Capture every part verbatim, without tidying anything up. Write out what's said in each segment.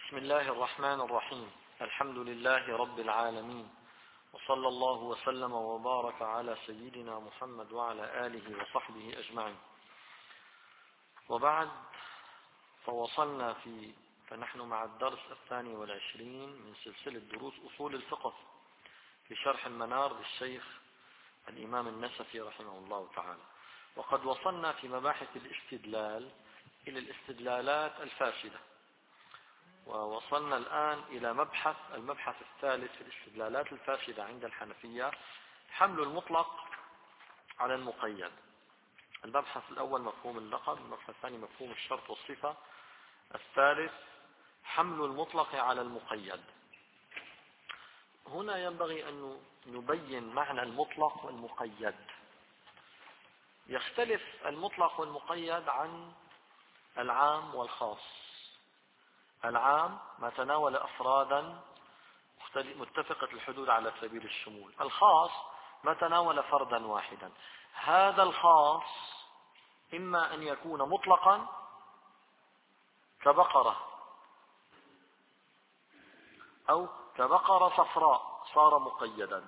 بسم الله الرحمن الرحيم. الحمد لله رب العالمين، وصلى الله وسلم وبارك على سيدنا محمد وعلى آله وصحبه أجمعين. وبعد، فوصلنا في فنحن مع الدرس الثاني والعشرين من سلسلة دروس أصول الفقه في شرح المنار للشيخ الإمام النسفي رحمه الله تعالى. وقد وصلنا في مباحث الاستدلال إلى الاستدلالات الفاسدة، ووصلنا الآن إلى مبحث المبحث الثالث في الاستدلالات الفاسدة عند الحنفية، حمل المطلق على المقيد. المبحث الأول مفهوم اللقب، المبحث الثاني مفهوم الشرط والصفة، الثالث حمل المطلق على المقيد. هنا ينبغي أن نبين معنى المطلق والمقيد. يختلف المطلق والمقيد عن العام والخاص. العام ما تناول أفرادا متفقة الحدود على سبيل الشمول، الخاص ما تناول فردا واحدا. هذا الخاص إما أن يكون مطلقا كبقرة، أو كبقرة صفراء صار مقيدا.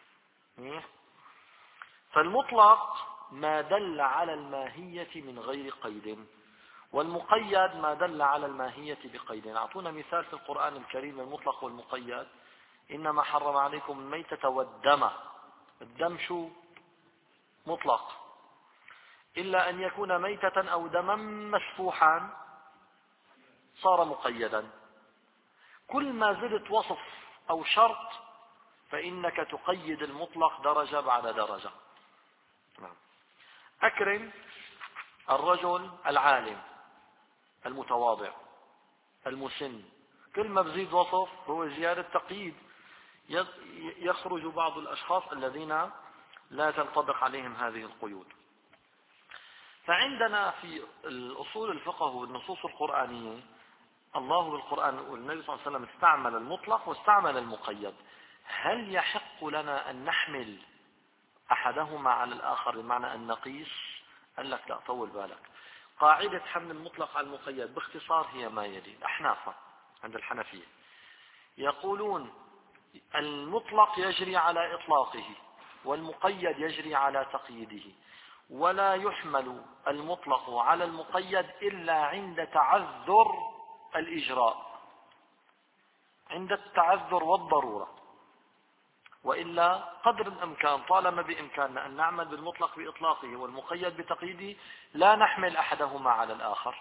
فالمطلق ما دل على الماهية من غير قيد، والمقيد ما دل على الماهية بقيد. أعطونا مثال في القرآن الكريم المطلق والمقيد. إنما حرم عليكم الميتة والدم. الدم شو؟ مطلق، إلا أن يكون ميتة أو دما مسفوحا صار مقيدا. كل ما زدت وصف أو شرط فإنك تقيد المطلق درجة بعد درجة. أكرم الرجل العالم المتواضع المسن، كل ما بزيد وصف هو زيادة تقييد. يخرج بعض الأشخاص الذين لا تنطبق عليهم هذه القيود. فعندنا في الأصول الفقه والنصوص القرآنية، الله بالقرآن والنبي صلى الله عليه وسلم استعمل المطلق واستعمل المقيد. هل يحق لنا أن نحمل أحدهما على الآخر بمعنى أن نقيس؟ قال لك لا، طول بالك. قاعدة حمل المطلق على المقيد باختصار هي ما يلي. الأحناف عند الحنفية يقولون المطلق يجري على إطلاقه، والمقيد يجري على تقييده، ولا يحمل المطلق على المقيد إلا عند تعذر الإجراء، عند التعذر والضرورة. وإلا قدر الإمكان، طالما بإمكاننا أن نعمل بالمطلق بإطلاقه والمقيد بتقييده، لا نحمل أحدهما على الآخر.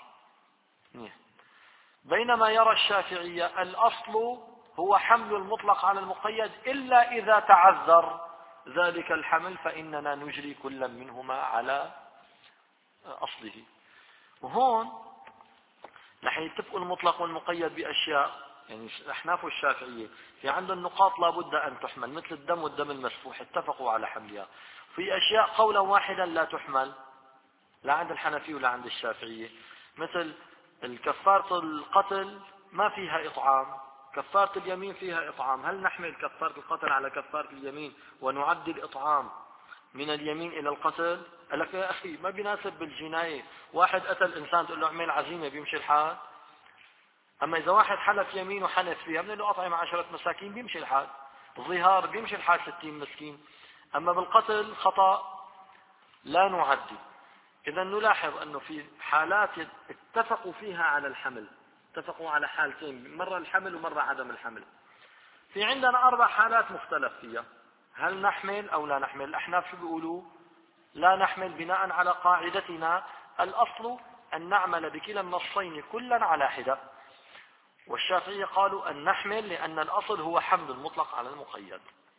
بينما يرى الشافعية الأصل هو حمل المطلق على المقيد إلا إذا تعذر ذلك الحمل، فإننا نجري كل منهما على أصله. وهون رح يتفقوا المطلق والمقيد بأشياء، يعني الأحناف والشافعية في عندهم نقاط لابد أن تحمل، مثل الدم والدم المسفوح اتفقوا على حملها. في أشياء قولا واحدا لا تحمل، لا عند الحنفية ولا عند الشافعية، مثل الكفارة القتل ما فيها إطعام، كفارة اليمين فيها إطعام. هل نحمل كفارة القتل على كفارة اليمين ونعدي الإطعام من اليمين إلى القتل؟ قال لك يا أخي ما بيناسب بالجناية. واحد قتل إنسان تقول له اعمل عزيمة، بيمشي الحال. أما إذا واحد حلف يمين وحنث فيها من له أطعم عشرة مساكين بيمشي الحال. الظهار بيمشي الحال ستين مسكين. أما بالقتل خطأ لا نعدي. إذا نلاحظ أنه في حالات اتفقوا فيها على الحمل، اتفقوا على حالتين، مرة الحمل ومرة عدم الحمل. في عندنا أربع حالات مختلف فيها، هل نحمل أو لا نحمل. الأحناف شو بيقولوا؟ لا نحمل، بناء على قاعدتنا الأصل أن نعمل بكلا النصين كلا على حدة. والشافعية قالوا أن نحمل لأن الأصل هو حمل المطلق على المقيد.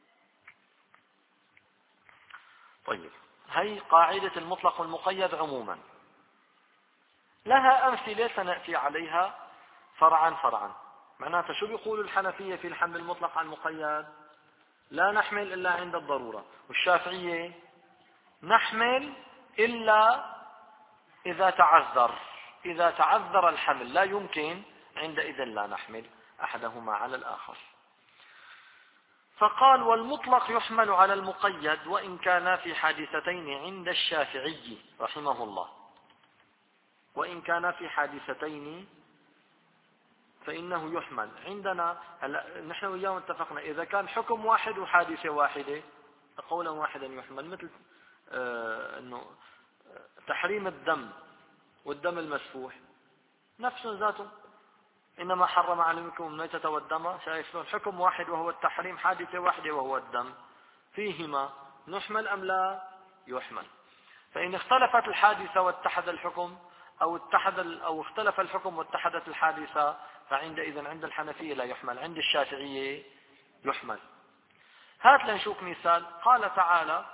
طيب، هي قاعدة المطلق والمقيد عموما، لها أمثلة سنأتي عليها فرعا فرعا. معناتها شو بيقول الحنفية في الحمل المطلق على المقيد؟ لا نحمل إلا عند الضرورة. والشافعية نحمل إلا إذا تعذر، إذا تعذر الحمل لا يمكن، عندئذ لا نحمل أحدهما على الآخر. فقال والمطلق يحمل على المقيد وإن كان في حادثتين عند الشافعي رحمه الله، وإن كان في حادثتين فإنه يحمل. عندنا هلا نحن وياهم اتفقنا إذا كان حكم واحد وحادثة واحدة قولا واحدا يحمل، مثل آه أنه تحريم الدم والدم المسفوح نفس ذاته، إنما حرم عليكم الميتة والدم، شايف شلون حكم واحد وهو التحريم، حادثة واحدة وهو الدم، فيهما نحمل أم لا يحمل. فإن اختلفت الحادثة واتحد الحكم أو اتحد أو اختلف الحكم واتحدت الحادثة فعندئذ عند الحنفية لا يحمل، عند الشافعية يحمل. هات لنشوف مثال. قال تعالى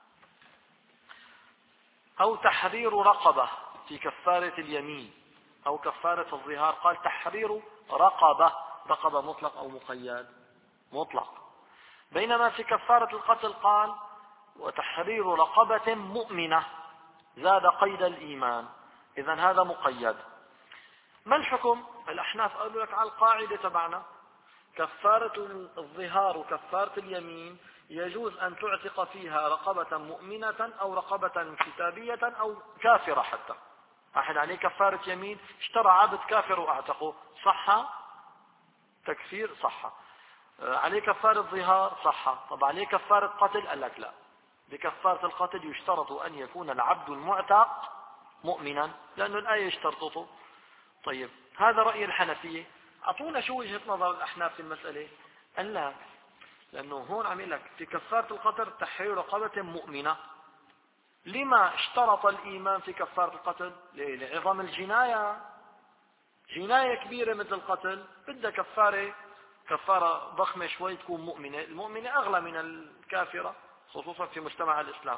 أو تحرير رقبة في كفارة اليمين أو كفارة الظهار، قال تحرير رقبة، رقبة مطلق أو مقيد؟ مطلق. بينما في كفارة القتل قال وتحرير رقبة مؤمنة، زاد قيد الإيمان، إذن هذا مقيد. ما الحكم؟ الأحناف قالوا لك على القاعدة تبعنا كفارة الظهار وكفارة اليمين يجوز أن تعتق فيها رقبة مؤمنة أو رقبة كتابية أو كافرة. حتى أحد عليه كفارة يمين اشترى عبد كافر وأعتقه، صح تكفير؟ صح. عليه كفارة ظهار؟ صح. طب عليه كفارة قتل؟ قال لك لا، بكفارة القتل يشترط أن يكون العبد المعتق مؤمنا لأن الآية اشترطته. طيب هذا رأي الحنفية. أعطونا شو وجهة نظر الأحناف في المسألة. قال لا، لأنه هون عم يقول لك في كفارة القتل تحرير رقبة مؤمنة. لما اشترط الإيمان في كفارة القتل؟ لعظم الجناية، جناية كبيرة مثل القتل بدها كفارة، كفارة ضخمة شوي تكون مؤمنة. المؤمنة أغلى من الكافرة خصوصا في مجتمع الإسلام.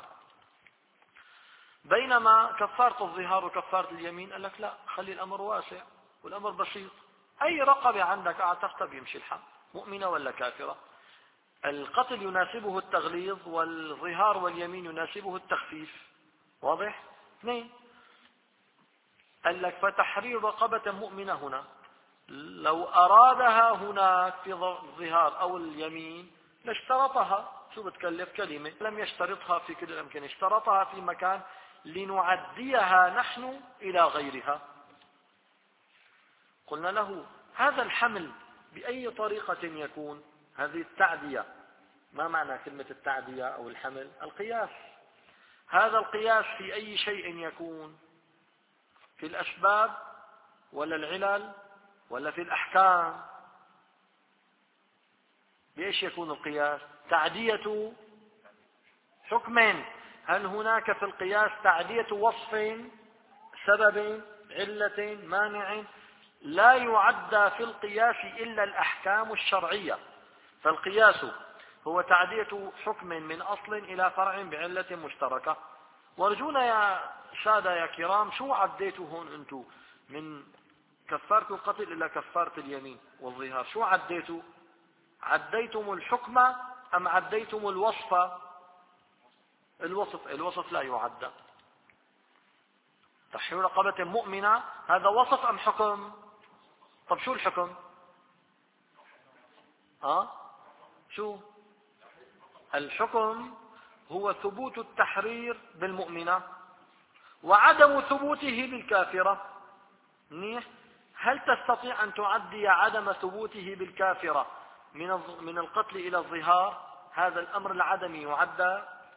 بينما كفارة الظهار وكفارة اليمين قال لك لا، خلي الأمر واسع والأمر بسيط، أي رقبة عندك أعتقد بيمشي الحال، مؤمنة ولا كافرة. القتل يناسبه التغليظ والظهار واليمين يناسبه التخفيف، واضح؟ اثنين. قال لك فتحرير رقبة مؤمنة هنا لو أرادها هناك في الظهار أو اليمين لاشترطها، شو بتكلف كلمة، لم يشترطها في كل الأمكنة، اشترطها في مكان لنعديها نحن إلى غيرها. قلنا له هذا الحمل بأي طريقة يكون؟ هذه التعدية. ما معنى كلمة التعدية أو الحمل؟ القياس. هذا القياس في أي شيء يكون؟ في الأسباب ولا العلل ولا في الأحكام؟ بإيش يكون القياس؟ تعدية حكم. هل هناك في القياس تعدية وصف، سبب، علة، مانع؟ لا يعدى في القياس إلا الأحكام الشرعية. فالقياس هو تعدية حكم من أصل إلى فرع بعلة مشتركة. وارجونا يا سادة يا كرام، شو عديتوا هون أنتم من كفارة القتل إلى كفارة اليمين والظهار؟ شو عديتوا؟ عديتم الحكم أم عديتم الوصف؟ الوصف. الوصف لا يعدى. تحرير رقبة مؤمنة هذا وصف أم حكم؟ طب شو الحكم؟ ها؟ شو الحكم؟ هو ثبوت التحرير بالمؤمنة وعدم ثبوته بالكافرة. منيح. هل تستطيع أن تعدي عدم ثبوته بالكافرة من من القتل إلى الظهار؟ هذا الأمر العدمي يعدى.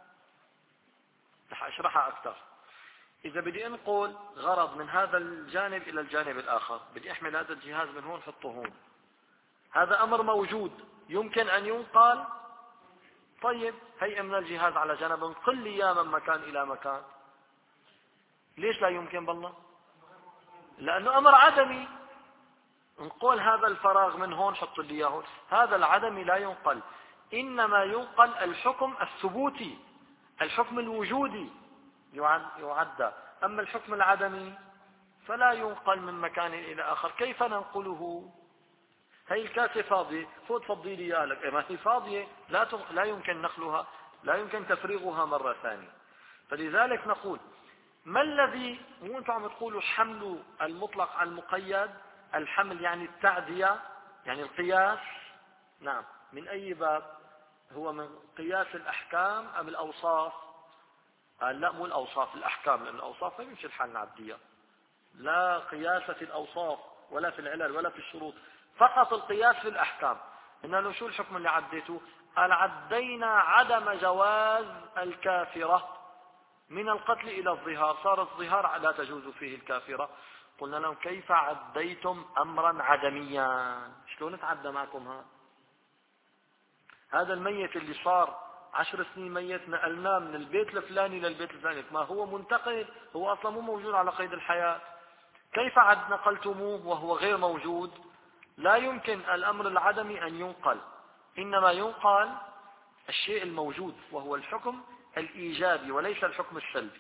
رح أشرحها أكثر. إذا بدي أنقل غرض من هذا الجانب إلى الجانب الآخر، بدي أحمل هذا الجهاز من هون حطه هون، هذا أمر موجود يمكن أن ينقل. طيب هيئ من الجهاز على جنب، انقل لي إياه من مكان إلى مكان. ليش لا يمكن بالله؟ لأنه أمر عدمي. انقل هذا الفراغ من هون حط لي إياه هون، هذا العدمي لا ينقل، إنما ينقل الحكم الثبوتي، الحكم الوجودي يعدى. أما الحكم العدمي فلا ينقل من مكان إلى آخر. كيف ننقله؟ هي الكاسة فاضية، فوت فضي لي إياها لك، ما هي فاضية، لا لا يمكن نقلها، لا يمكن تفريغها مرة ثانية. فلذلك نقول ما الذي مو أنتم عم تقولوا حمل المطلق على المقيد؟ الحمل يعني التعدية، يعني القياس. نعم. من أي باب هو؟ من قياس الأحكام أم الأوصاف؟ قال لا، مو الأوصاف، الأحكام، لأن الأوصاف ما يمشي الحال نعديها. لا قياس في الأوصاف، ولا في العلل ولا في الشروط، فقط القياس في الأحكام. إن له شو الحكم اللي عديته؟ قال عدينا عدم جواز الكافرة من القتل إلى الظهار، صار الظهار لا تجوز فيه الكافرة. قلنا لهم كيف عديتم أمرا عدميا؟ شلون تعدى معكم هذا؟ هذا الميت اللي صار عشر سنين ميت نقلناه من البيت الفلاني للبيت الفلاني، ما هو منتقل، هو أصلا مو موجود على قيد الحياة، كيف عد نقلتموه وهو غير موجود؟ لا يمكن الأمر العدمي أن ينقل، إنما ينقل الشيء الموجود وهو الحكم الإيجابي وليس الحكم السلبي.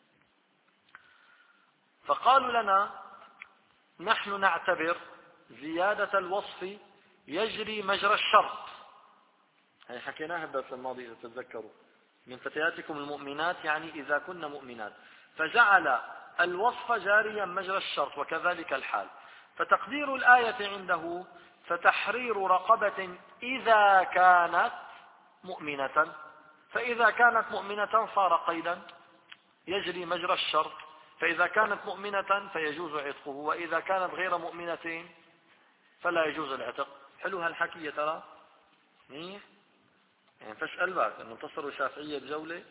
فقالوا لنا نحن نعتبر زيادة الوصف يجري مجرى الشرط. هي حكيناها الدرس الماضي إذا تتذكروا، من فتياتكم المؤمنات يعني إذا كن مؤمنات، فجعل الوصف جاريا مجرى الشرط وكذلك الحال. فتقدير الآية عنده فتحرير رقبة إذا كانت مؤمنة، فإذا كانت مؤمنة صار قيدا يجري مجرى الشرط، فإذا كانت مؤمنة فيجوز عتقه، وإذا كانت غير مؤمنة فلا يجوز العتق. حلو هالحكي يا ترى؟ منيح؟ يعني فاسأل بعد أن انتصروا شافعية بجولة.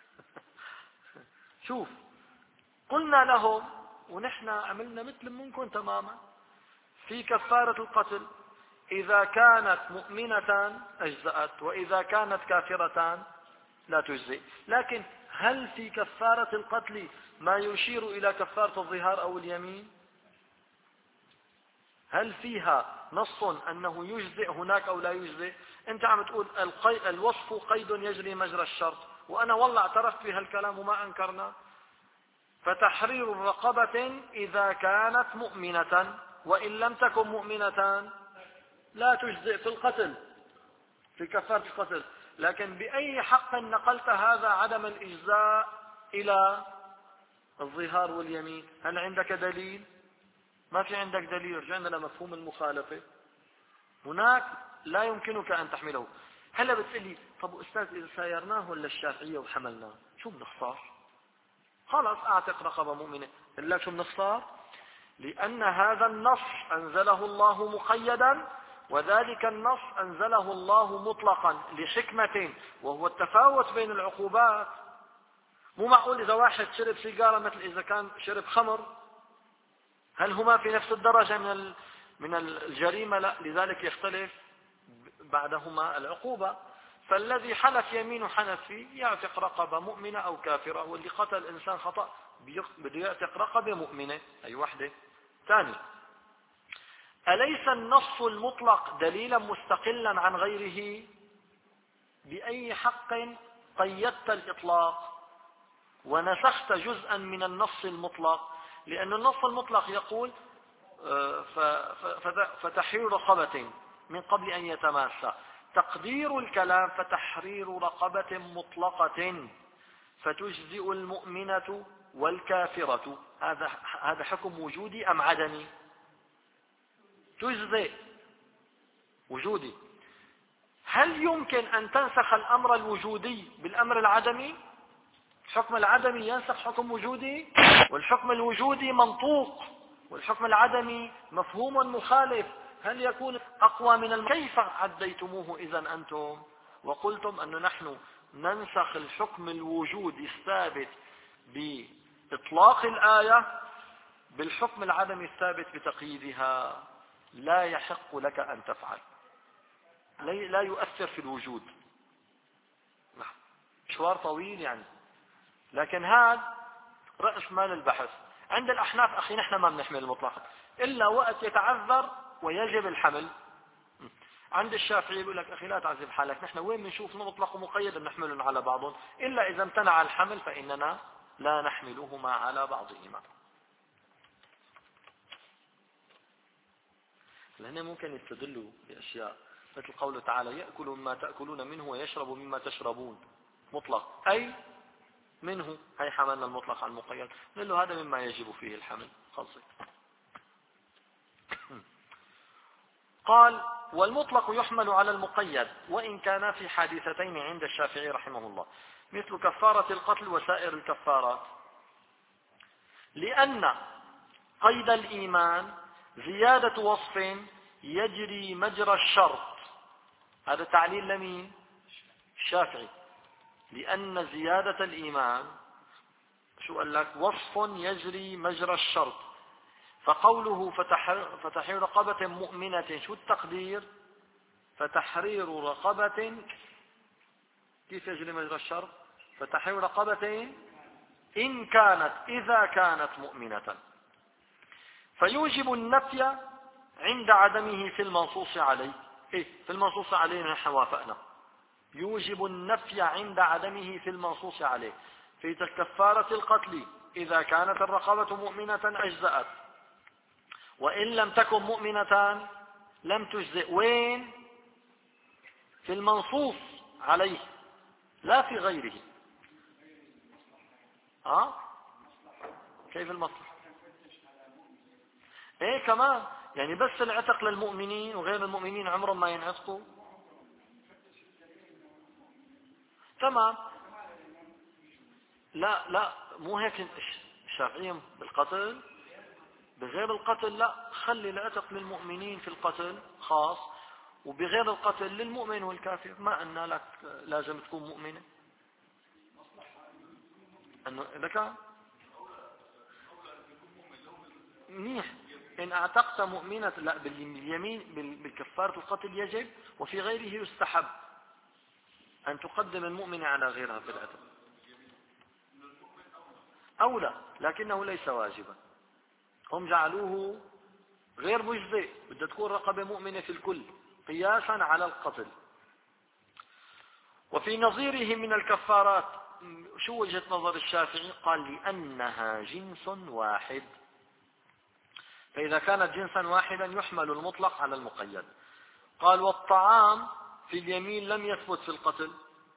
شوف، قلنا لهم ونحن عملنا مثل منكم تماما في كفارة القتل، إذا كانت مؤمنة أجزأت، وإذا كانت كافرة لا تجزئ. لكن هل في كفارة القتل ما يشير إلى كفارة الظهار أو اليمين؟ هل فيها نص أنه يجزئ هناك أو لا يجزئ؟ أنت عم تقول القي... الوصف قيد يجري مجرى الشرط، وأنا والله اعترفت بهالكلام وما أنكرنا. فتحرير الرقبة إذا كانت مؤمنة، وإن لم تكن مؤمنة لا تجزئ في القتل، في كفارة القتل. لكن بأي حق نقلت هذا عدم الإجزاء إلى الظهار واليمين؟ هل عندك دليل؟ ما في عندك دليل. رجعنا لمفهوم المخالفة، هناك لا يمكنك أن تحمله. هلا بتقلي طب أستاذ إذا سايرناه ولا الشافعية وحملناه شو بنخسر؟ خلاص أعتق رقبة مؤمنة. إلا شو بنخسر؟ لأن هذا النص أنزله الله مقيدا، وذلك النص أنزله الله مطلقا لحكمة، وهو التفاوت بين العقوبات. مو معقول إذا واحد شرب سيجارة مثل إذا كان شرب خمر، هل هما في نفس الدرجة من من الجريمة؟ لا، لذلك يختلف بعدهما العقوبة. فالذي حلف يمين حنث فيه يعتق رقبة مؤمنة أو كافرة، واللي قتل إنسان خطأ بده يعتق رقبة مؤمنة أي وحدة. ثاني، أليس النص المطلق دليلا مستقلا عن غيره؟ بأي حق قيدت الإطلاق ونسخت جزءا من النص المطلق؟ لأن النص المطلق يقول فتحرير رقبة من قبل أن يتماسى. تقدير الكلام فتحرير رقبة مطلقة فتجزئ المؤمنة والكافرة. هذا هذا حكم وجودي أم عدمي؟ تجزئ وجودي. هل يمكن أن تنسخ الأمر الوجودي بالأمر العدمي؟ الحكم العدمي ينسخ حكم وجودي، والحكم الوجودي منطوق، والحكم العدمي مفهوم مخالف. هل يكون أقوى من الم... كيف عديتموه إذا أنتم وقلتم أن نحن ننسخ الحكم الوجودي الثابت بإطلاق الآية بالحكم العدمي الثابت بتقييدها؟ لا يحق لك أن تفعل، لا يؤثر في الوجود. مشوار طويل يعني، لكن هذا رأس مال البحث. عند الأحناف أخي نحن ما بنحمل المطلق إلا وقت يتعذر ويجب الحمل. عند الشافعي يقول لك أخي لا تعذب حالك، نحن وين بنشوف مطلق ومقيد بنحملهم على بعضهم، إلا إذا امتنع الحمل فإننا لا نحملهما على بعضهما. لهنا ممكن يستدلوا بأشياء مثل قوله تعالى يأكل مما تأكلون منه ويشرب مما تشربون، مطلق أي منه، هي حملنا المطلق على المقيد، نقول له هذا مما يجب فيه الحمل. خلصت. قال والمطلق يحمل على المقيد وإن كان في حادثتين عند الشافعي رحمه الله، مثل كفارة القتل وسائر الكفارات، لأن قيد الإيمان زيادة وصف يجري مجرى الشرط، هذا تعليل لمين؟ الشافعي. لأن زيادة الإيمان شو قال لك؟ وصف يجري مجرى الشرط. فقوله فتحرير رقبة مؤمنة، شو التقدير؟ فتحرير رقبة، كيف يجري مجرى الشرط؟ فتحرير رقبة إن كانت إذا كانت مؤمنة، فيوجب النفي عند عدمه في المنصوص عليه. إيه في المنصوص عليه نحن وافقنا، يوجب النفي عند عدمه في المنصوص عليه. في كفارة القتل إذا كانت الرقبة مؤمنة أجزأت، وإن لم تكن مؤمنة لم تجزئ. وين؟ في المنصوص عليه لا في غيره. ها؟ كيف المصلحة؟ ايه كمان، يعني بس العتق للمؤمنين وغير المؤمنين عمرهم ما ينعتقوا. تمام. لا لا مو هيك الشافعية بالقتل، بغير القتل لا، خلي العتق للمؤمنين في القتل خاص، وبغير القتل للمؤمن والكافر. ما أن لك لازم تكون مؤمنة، أنه إذا كان منيح إن أعتقت مؤمنة، لا باليمين بالكفارة القتل يجب، وفي غيره يستحب أن تقدم المؤمنة على غيرها في العتق. أولى، لكنه ليس واجبا. هم جعلوه غير مجزئ، بدها تكون رقبة مؤمنة في الكل قياسا على القتل. وفي نظيره من الكفارات شو وجهة نظر الشافعي؟ قال لأنها جنس واحد، فإذا كانت جنسا واحدا يحمل المطلق على المقيد. قال والطعام في اليمين لم يثبت في القتل.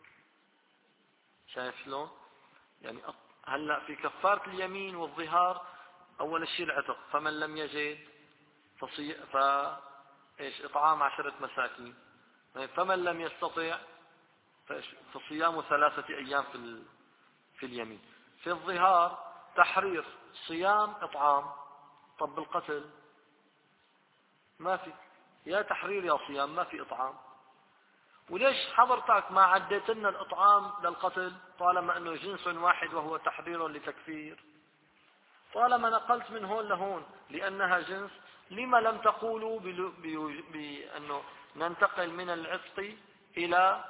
شايف شلون؟ يعني هلا في كفارة اليمين والظهار أول شيء العتق، فمن لم يجد فصي... ف... إيش إطعام عشرة مساكين، فمن لم يستطع فصيام ثلاثة أيام في ال... في اليمين. في الظهار تحرير، صيام، إطعام. طب بالقتل ما في، يا تحرير يا صيام، ما في إطعام. وليش حضرتك ما عديت لنا الإطعام للقتل طالما أنه جنس واحد وهو تحرير لتكفير؟ طالما نقلت من هون لهون لأنها جنس، لما لم تقولوا بأنه ننتقل من العتق إلى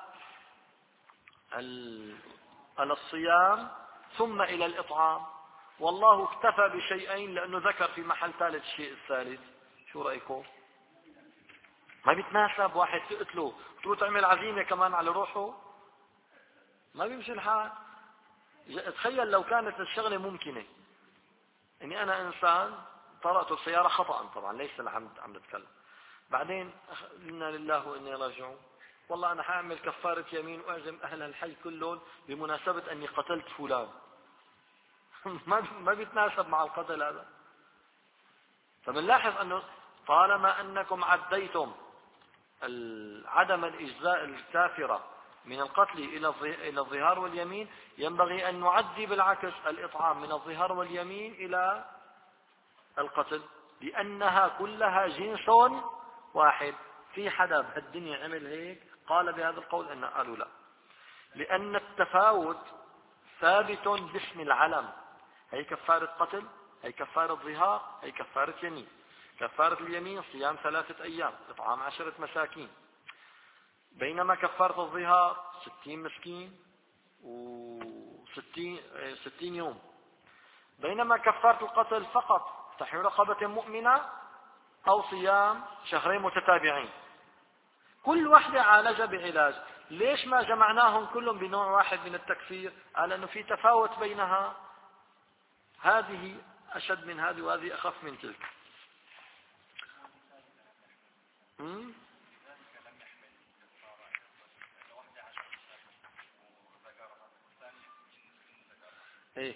الصيام ثم إلى الإطعام؟ والله اكتفى بشيئين لأنه ذكر في محل ثالث الشيء الثالث. شو رأيكم؟ ما بيتناسب واحد تقتله تقول تعمل عزيمة كمان على روحه، ما بيمشي الحال. تخيل لو كانت الشغلة ممكنة، اني انا انسان طرقت السيارة خطأ، طبعا ليس عم عم بتكلم، بعدين انا لله واني راجعون، والله انا حاعمل كفارة يمين واعزم اهل الحي كلهم بمناسبة اني قتلت فلان. ما ما بيتناسب مع القتل هذا. فبنلاحظ انه طالما انكم عديتم عدم الاجزاء الكافرة من القتل الى الظهار واليمين، ينبغي ان نعدي بالعكس الاطعام من الظهار واليمين الى القتل، لانها كلها جنس واحد. في حدا بهالدنيا عمل هيك قال بهذا القول؟ ان قالوا لا، لان التفاوت ثابت باسم العلم. هي كفارة قتل، هي كفارة ظهار، هي كفارة يمين. كفارة اليمين صيام ثلاثة أيام، إطعام عشرة مساكين، بينما كفارة الظهار ستين مسكين وستين ستين يوم. بينما كفارة القتل فقط تحرير رقبة مؤمنة أو صيام شهرين متتابعين. كل واحدة عالجة بعلاج. ليش ما جمعناهم كلهم بنوع واحد من التكفير؟ قال أنه في تفاوت بينها، هذه أشد من هذه وهذه أخف من تلك. م? ايه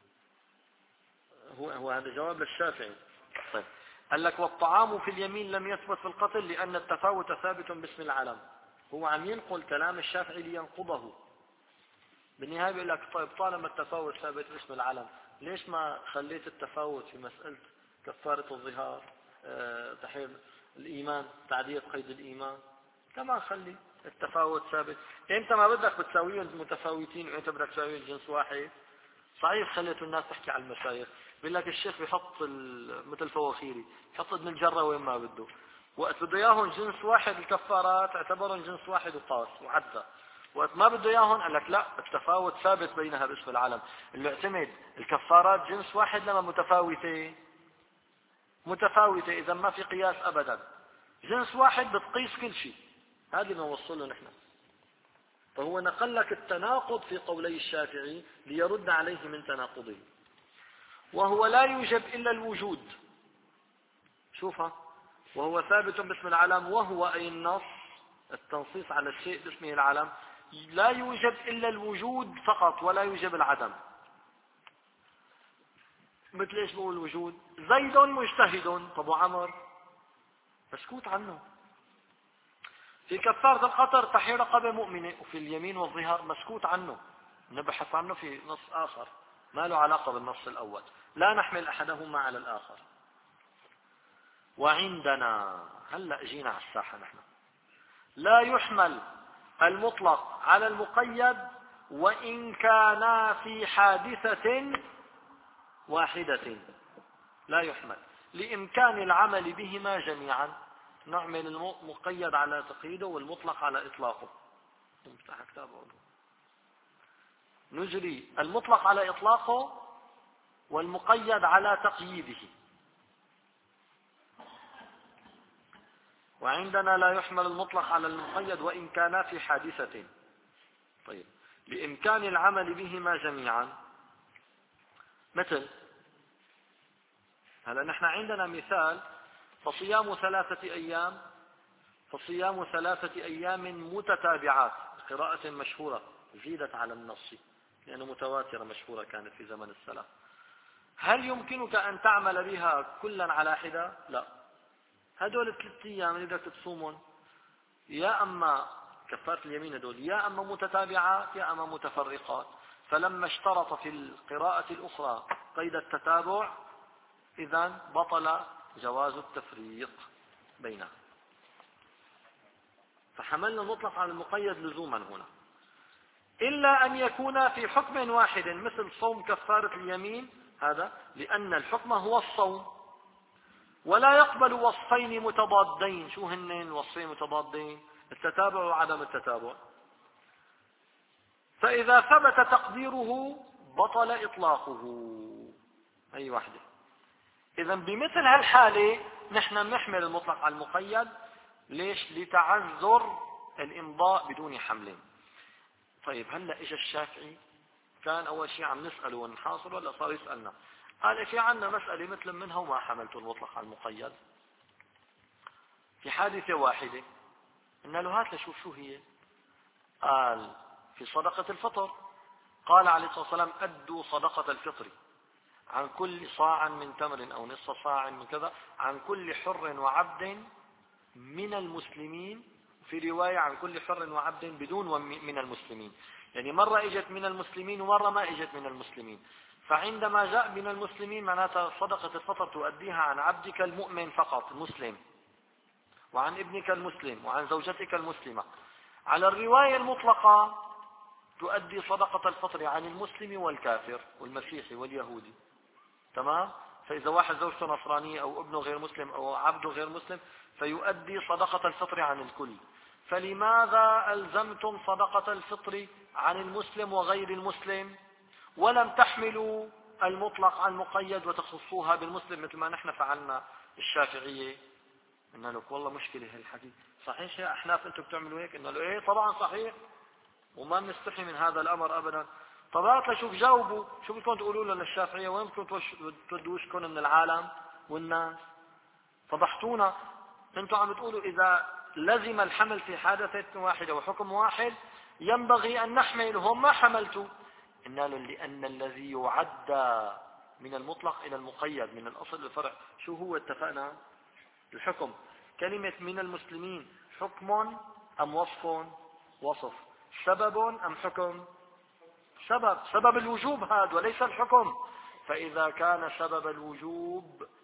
هو هو هذا جواب للشافعي. طيب قال لك والطعام في اليمين لم يثبت في القتل لأن التفاوت ثابت باسم العلم. هو عم ينقل كلام الشافعي لينقضه. بالنهاية بيقول لك طيب طالما التفاوت ثابت باسم العلم، ليش ما خليت التفاوت في مسألة كفارة الظهار تحرير الإيمان، تعديل قيد الإيمان، كما خلي التفاوت ثابت. إمتى ما بدك بتساويهم متفاوتين وإمتى بدك تساويهم جنس واحد. صحيح خليتوا الناس تحكي على المشايخ، بيقول لك الشيخ بيحط مثل فواخيري يحط ابن الجرة وين ما بده، وقت بده اياهم جنس واحد الكفارات اعتبرهم جنس واحد وقاس وعدى، وقت ما بده اياهم قال لك لا التفاوت ثابت بينها باسم العالم، اللي اعتمد الكفارات جنس واحد لما متفاوتة متفاوتة اذا ما في قياس ابدا، جنس واحد بتقيس كل شيء، هذا اللي بنوصل له نحن. فهو نقل لك التناقض في قولي الشافعي ليرد عليه من تناقضه. وهو لا يوجب إلا الوجود، شوفها، وهو ثابت باسم العلم، وهو أي النص التنصيص على الشيء باسمه العلم، لا يوجب إلا الوجود فقط ولا يوجب العدم. مثل ايش بقول الوجود؟ زيد مجتهد، طب وعمر مسكوت عنه. في كفارة القطر تحرير رقبة مؤمنة، وفي اليمين والظهار مسكوت عنه، نبحث عنه في نص آخر ما له علاقة بالنص الأول، لا نحمل أحدهما على الآخر. وعندنا هلأ جينا على الساحة نحن، لا يحمل المطلق على المقيد وإن كانا في حادثة واحدة، لا يحمل لإمكان العمل بهما جميعا. نعمل المقيد على تقييده والمطلق على إطلاقه. نجري المطلق على إطلاقه والمقيد على تقييده. وعندنا لا يحمل المطلق على المقيد وإن كانا في حادثة. طيب، لإمكان العمل بهما جميعا. مثل هلا نحن عندنا مثال، فصيام ثلاثة أيام فصيام ثلاثة أيام متتابعات، قراءة مشهورة زيدت على النص لأنه متواترة مشهورة كانت في زمن السلف. هل يمكنك أن تعمل بها كلا على حدة؟ لا، هدول الثلاث أيام اللي بدك تصومهم يا أما كفارة اليمين هدول يا أما متتابعات يا أما متفرقات، فلما اشترط في القراءة الأخرى قيد التتابع إذن بطل جواز التفريق بينها، فحملنا المطلق على المقيد لزوما هنا، إلا أن يكون في حكم واحد مثل صوم كفارة اليمين، هذا لأن الحكم هو الصوم، ولا يقبل وصفين متضادين. شو هن الوصفين متضادين؟ التتابع وعدم التتابع. فإذا ثبت تقديره بطل إطلاقه، أي واحدة. إذا بمثل هالحالة نحن نحمل المطلق على المقيد. ليش؟ لتعذر الإمضاء بدون حمل. طيب هلا اجى الشافعي، كان أول شيء عم نسأله ونحاصره، ولا صار يسألنا؟ قال في عنا مسألة مثل منها وما حملت المطلق على المقيد في حادثة واحدة. قلنا له هات لشوف شو هي. قال في صدقة الفطر، قال عليه الصلاة والسلام أدوا صدقة الفطر عن كل صاع من تمر أو نصف صاع من كذا عن كل حر وعبد من المسلمين، في رواية عن كل حر وعبد بدون من المسلمين، يعني مرة اجت من المسلمين ومرة ما اجت من المسلمين. فعندما جاء من المسلمين معناتها صدقة الفطر تؤديها عن عبدك المؤمن فقط مسلم، وعن ابنك المسلم، وعن زوجتك المسلمة. على الرواية المطلقة تؤدي صدقة الفطر عن المسلم والكافر والمسيحي واليهودي، تمام؟ فإذا واحد زوجته نصرانية أو ابنه غير مسلم أو عبده غير مسلم فيؤدي صدقة الفطر عن الكل. فلماذا ألزمتم صدقة الفطر عن المسلم وغير المسلم ولم تحملوا المطلق عن المقيد وتخصوها بالمسلم مثل ما نحن فعلنا الشافعية؟ قلنا له والله مشكلة هالحديث، صحيح يا أحناف أنتم بتعملوا هيك؟ قلنا له إيه طبعا صحيح وما بنستحي من هذا الأمر أبدا. طبعا شوف جاوبوا، شو بدكم تقولوا له للشافعية؟ وين بدكم تودوا وشكم من العالم والناس؟ فضحتونا. انتم عم بتقولوا إذا لزم الحمل في حادثة واحدة وحكم واحد ينبغي أن نحمل، هم ما حملتوا. قلنا له لأن الذي يعدى من المطلق إلى المقيد من الأصل للفرع شو هو؟ اتفقنا الحكم. كلمة من المسلمين حكم أم وصف؟ وصف. سبب أم حكم؟ سبب. سبب الوجوب هذا وليس الحكم. فإذا كان سبب الوجوب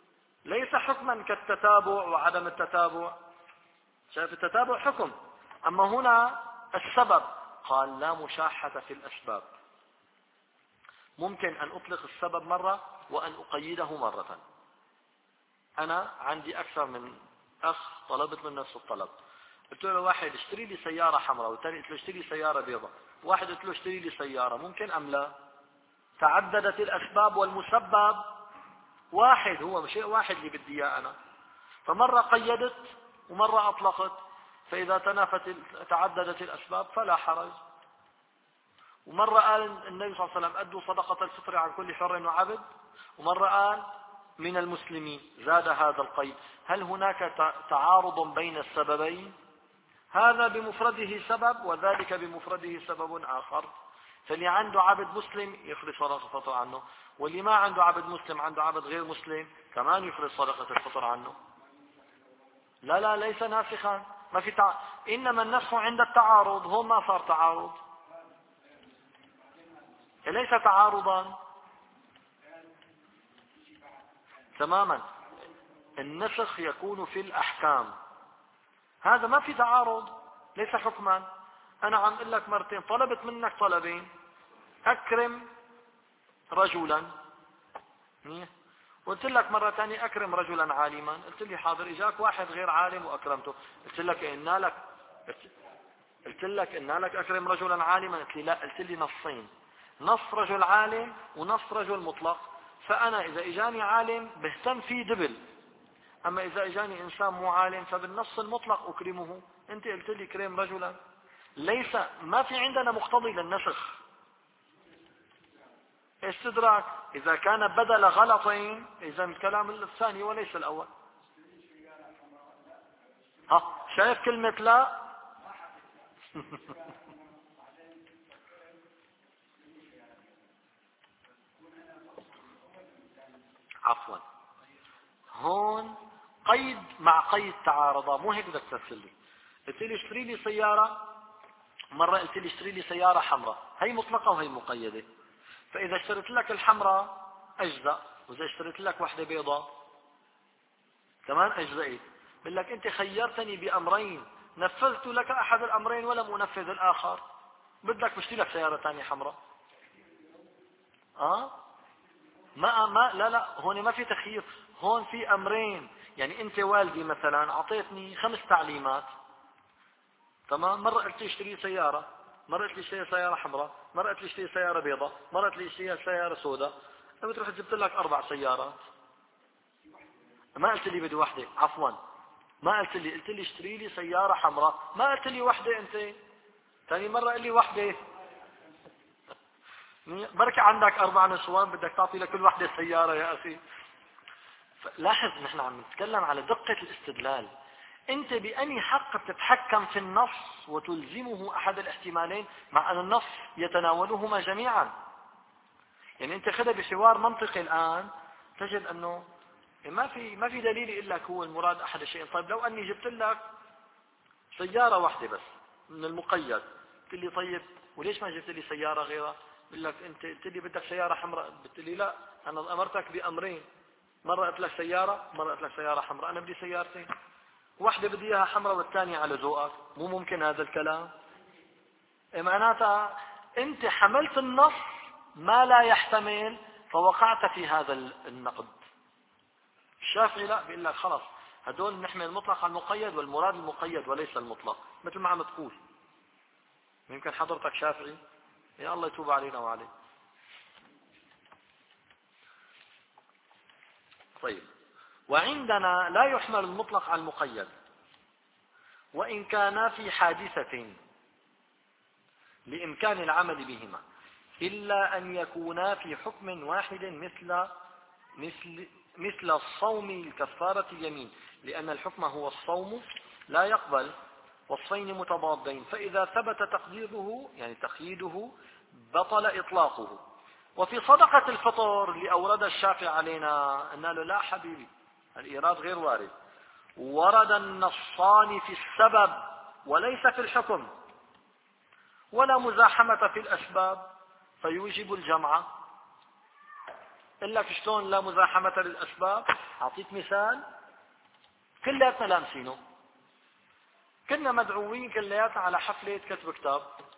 ليس حكما كالتتابع وعدم التتابع. شايف التتابع حكم، أما هنا السبب قال لا مشاحة في الأسباب. ممكن أن أطلق السبب مرة وأن أقيده مرة. أنا عندي أكثر من أخ طلبت من نفس الطلب، قلت له واحد اشتري لي سيارة حمراء، والثاني قلت له اشتري لي سيارة بيضاء، واحد قلت له اشتري لي سيارة، ممكن أم لا؟ تعددت الأسباب والمسبب واحد، هو شيء واحد اللي بدي إياه أنا. فمرة قيدت ومرة أطلقت، فإذا تنافت تعددت الأسباب فلا حرج. ومرة قال النبي صلى الله عليه وسلم أدوا صدقة الفطر عن كل حر وعبد، ومرة قال من المسلمين، زاد هذا القيد. هل هناك تعارض بين السببين؟ هذا بمفرده سبب وذلك بمفرده سبب آخر. فاللي عنده عبد مسلم يخرج صدقة الفطر عنه، واللي ما عنده عبد مسلم عنده عبد غير مسلم كمان يخرج صدقة الفطر عنه. لا لا ليس ناسخا، ما في تع... إنما النسخ عند التعارض، هون ما صار تعارض، ليس تعارضا تماما. النسخ يكون في الأحكام، هذا ما في تعارض، ليس حكما. أنا عم أقول لك مرتين، طلبت منك طلبين، أكرم رجلا، قلت لك مرة ثانية أكرم رجلا عالما، قلت لي حاضر. إجاك واحد غير عالم وأكرمته، قلت لك إن لك قلت لك إن لك أكرم رجلا عالما، قلت لي لا، قلت لي نصين، نص رجل عالم ونص رجل مطلق. فأنا إذا إجاني عالم بهتم فيه دبل، أما إذا إجاني إنسان مو عالم فبالنص المطلق أكرمه. أنت قلت لي كريم رجلا، ليس ما في عندنا مقتضي للنسخ. استدراك، إذا كان بدل غلطين إذا الكلام الثاني وليس الأول. ها شايف كلمة لا؟ عفوا، هون قيد مع قيد تعارضا، مو هيك بدك تفسر لي. قلت لي اشتري لي سيارة، مرة قلت لي اشتري لي سيارة حمراء، هي مطلقة وهي مقيدة. فإذا اشتريت لك الحمراء أجزاء، وإذا اشتريت لك واحدة بيضاء كمان أجزائي. بقول لك أنت خيرتني بأمرين، نفذت لك أحد الأمرين ولم أنفذ الآخر، بدك بشتري لك سيارة ثانية حمراء. آه ما ما لا لا هون ما في تخيير، هون في أمرين. يعني أنت والدي مثلا أعطيتني خمس تعليمات، تمام؟ مرة قلت لي اشتري سيارة، مرة قلت لي اشتري سيارة حمراء، مرة قلت لي اشتري سيارة بيضاء، مرة قلت لي اشتري سيارة سوداء. أنا بتروح جبت لك أربع سيارات، ما قلت لي بدي واحدة. عفوا ما قلت لي، قلت لي اشتري لي سيارة حمراء، ما قلت لي واحدة. أنت ثاني مرة قل لي واحدة. بركي عندك أربع نسوان بدك تعطي لكل واحدة سيارة يا أخي. لاحظ نحن عم نتكلم على دقة الاستدلال. أنت بأي حق بتتحكم في النص وتلزمه أحد الاحتمالين مع أن النص يتناولهما جميعا؟ يعني أنت خذها بحوار منطقي الآن تجد أنه ما في ما في دليل يقول لك هو المراد أحد الشيئين. طيب لو أني جبت لك سيارة واحدة بس من المقيد، قلت لي طيب وليش ما جبت لي سيارة غيرها؟ بقول لك أنت قلت لي بدك سيارة حمراء، قلت لي لا، أنا أمرتك بأمرين، مرة قلت لك سيارة، مرة قلت لك سيارة حمراء، أنا بدي سيارتين، واحدة بدي إياها حمراء والثانية على ذوقك. مو ممكن هذا الكلام. معناتها أنت حملت النص ما لا يحتمل فوقعت في هذا النقد. الشافعي لا، بيقول لك خلص هدول نحمل المطلق على المقيد، والمراد المقيد وليس المطلق، مثل ما عم تقول. يمكن حضرتك شافعي، يا الله يتوب علينا وعليه. طيب، وعندنا لا يحمل المطلق على المقيد وإن كان في حادثة لإمكان العمل بهما، إلا أن يكونا في حكم واحد مثل مثل مثل الصوم الكفارة اليمين، لأن الحكم هو الصوم لا يقبل وصفين متضادين، فإذا ثبت تقديره يعني تقييده بطل إطلاقه. وفي صدقة الفطر اللي أورد الشافعي علينا أن له لا حبيبي، الإيراد غير وارد، ورد النصان في السبب وليس في الحكم، ولا مزاحمة في الأسباب فيوجب الجمع. قل لك شلون لا مزاحمة للأسباب. أعطيك مثال كلياتنا لامسينه. كنا مدعوين كلياتنا على حفلة كتب كتاب.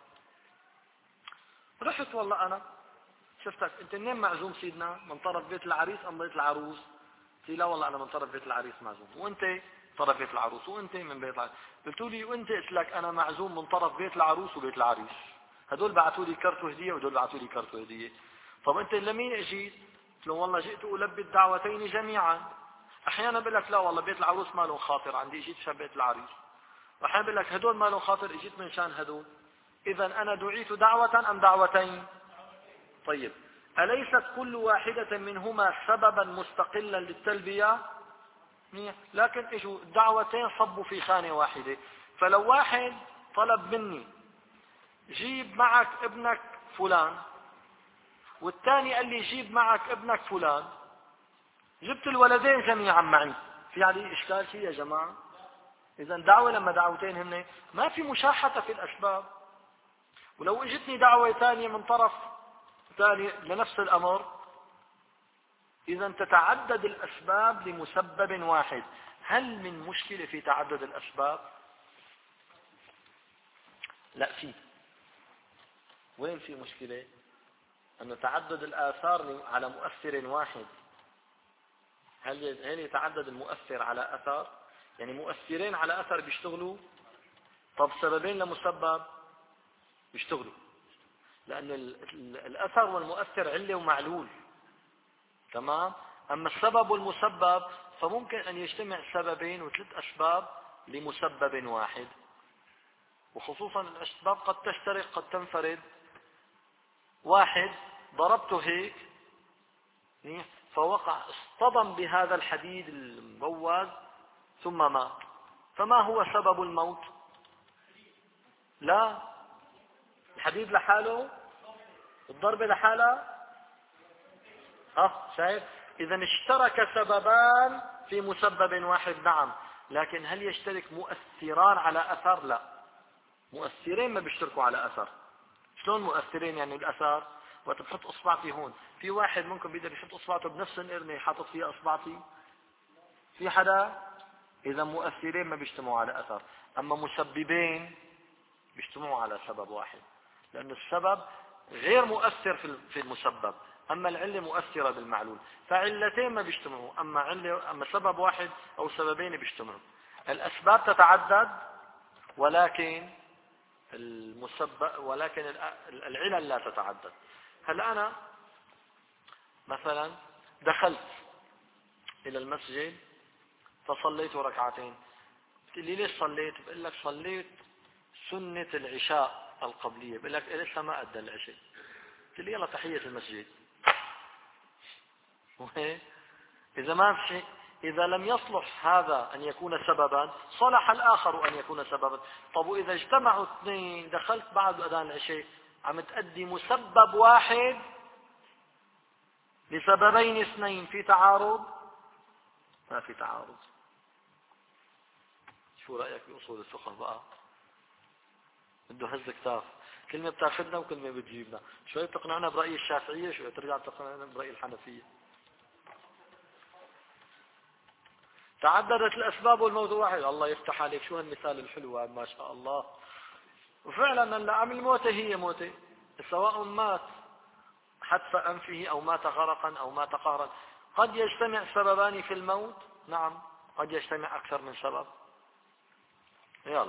رحت والله أنا شفتك أنت منين معزوم سيدنا؟ من طرف بيت العريس أم بيت العروس؟ قلت لا والله أنا من طرف بيت العريس معزوم. وأنت؟ طرف بيت العروس. وأنت من بيت العريس. قلتوا لي وأنت؟ قلت لك أنا معزوم من طرف بيت العروس وبيت العريس. هدول بعثوا لي كرت هدية وهدول بعثوا لي كرت هدية. طب أنت لمين أجيت؟ قلت له والله جئت ألبي الدعوتين جميعا. أحيانا بقول لك لا والله بيت العروس ما له خاطر عندي اجيت عشان بيت العريس. أحيانا بقول لك هدول ما له خاطر اجيت من شان هدول. إذا أنا دعيت دعوة أم دعوتين؟ طيب أليست كل واحدة منهما سببا مستقلا للتلبية؟ لكن اجوا الدعوتين صبوا في خانة واحدة. فلو واحد طلب مني جيب معك ابنك فلان، والثاني قال لي جيب معك ابنك فلان، جبت الولدين جميعا معي، في عليه إشكال شيء يا جماعة؟ إذا دعوة لما دعوتين هن ما في مشاحة في الأسباب. ولو اجتني دعوة ثانية من طرف ثاني لنفس الأمر، إذا تتعدد الأسباب لمسبب واحد. هل من مشكلة في تعدد الأسباب؟ لا في. وين في مشكلة؟ أن تعدد الآثار على مؤثر واحد. هل هل يتعدد المؤثر على أثر؟ يعني مؤثرين على أثر بيشتغلوا؟ طب سببين لمسبب بيشتغلوا، لأن الأثر والمؤثر علة ومعلول. تمام. أما السبب والمسبب فممكن أن يجتمع سببين وثلاث أسباب لمسبب واحد، وخصوصا الأسباب قد تشترك قد تنفرد. واحد ضربته هيك فوقع اصطدم بهذا الحديد المبوز ثم مات. فما هو سبب الموت؟ لا الحديد لحاله، الضربة لحالها. ها شايف؟ إذا اشترك سببان في مسبب واحد. نعم، لكن هل يشترك مؤثران على أثر؟ لا، مؤثرين ما بيشتركوا على أثر. شلون مؤثرين؟ يعني الأثر وقت بحط اصبعتي هون، في واحد ممكن بيقدر يحط اصبعته بنفس القرنة حاطط فيها اصبعتي؟ في حدا؟ اذا مؤثرين ما بيجتمعوا على اثر. اما مسببين بيجتمعوا على سبب واحد، لأن السبب غير مؤثر في المسبب، اما العلة مؤثرة بالمعلول. فعلتين ما بيجتمعوا، اما علة اما سبب واحد او سببين بيجتمعوا. الاسباب تتعدد ولكن المسبب ولكن العلل لا تتعدد. هل أنا مثلا دخلت إلى المسجد فصليت ركعتين، قلت لي ليش صليت؟ بقول لك صليت سنة العشاء القبلية. بقول لك لسه ما أدى العشاء. قلت لي يلا تحية المسجد. إذا ما في إذا لم يصلح هذا أن يكون سببا، صلح الآخر أن يكون سببا. طب وإذا اجتمعوا اثنين دخلت بعد أذان العشاء عم تأدي مسبب واحد لسببين اثنين، في تعارض؟ ما في تعارض. شو رأيك بأصول الفقه بقى؟ بده هز كتاف، كلمة بتاخذنا وكلمة بتجيبنا. شوي بتقنعنا برأي الشافعية، شوي ترجع تقنعنا برأي الحنفية. تعددت الأسباب والموت واحد. الله يفتح عليك، شو هالمثال الحلو هذا ما شاء الله. وفعلا العم الموتة هي موتة، سواء مات حتف أنفه أو مات غرقا أو مات قهرا. قد يجتمع سببان في الموت، نعم، قد يجتمع أكثر من سبب. يلا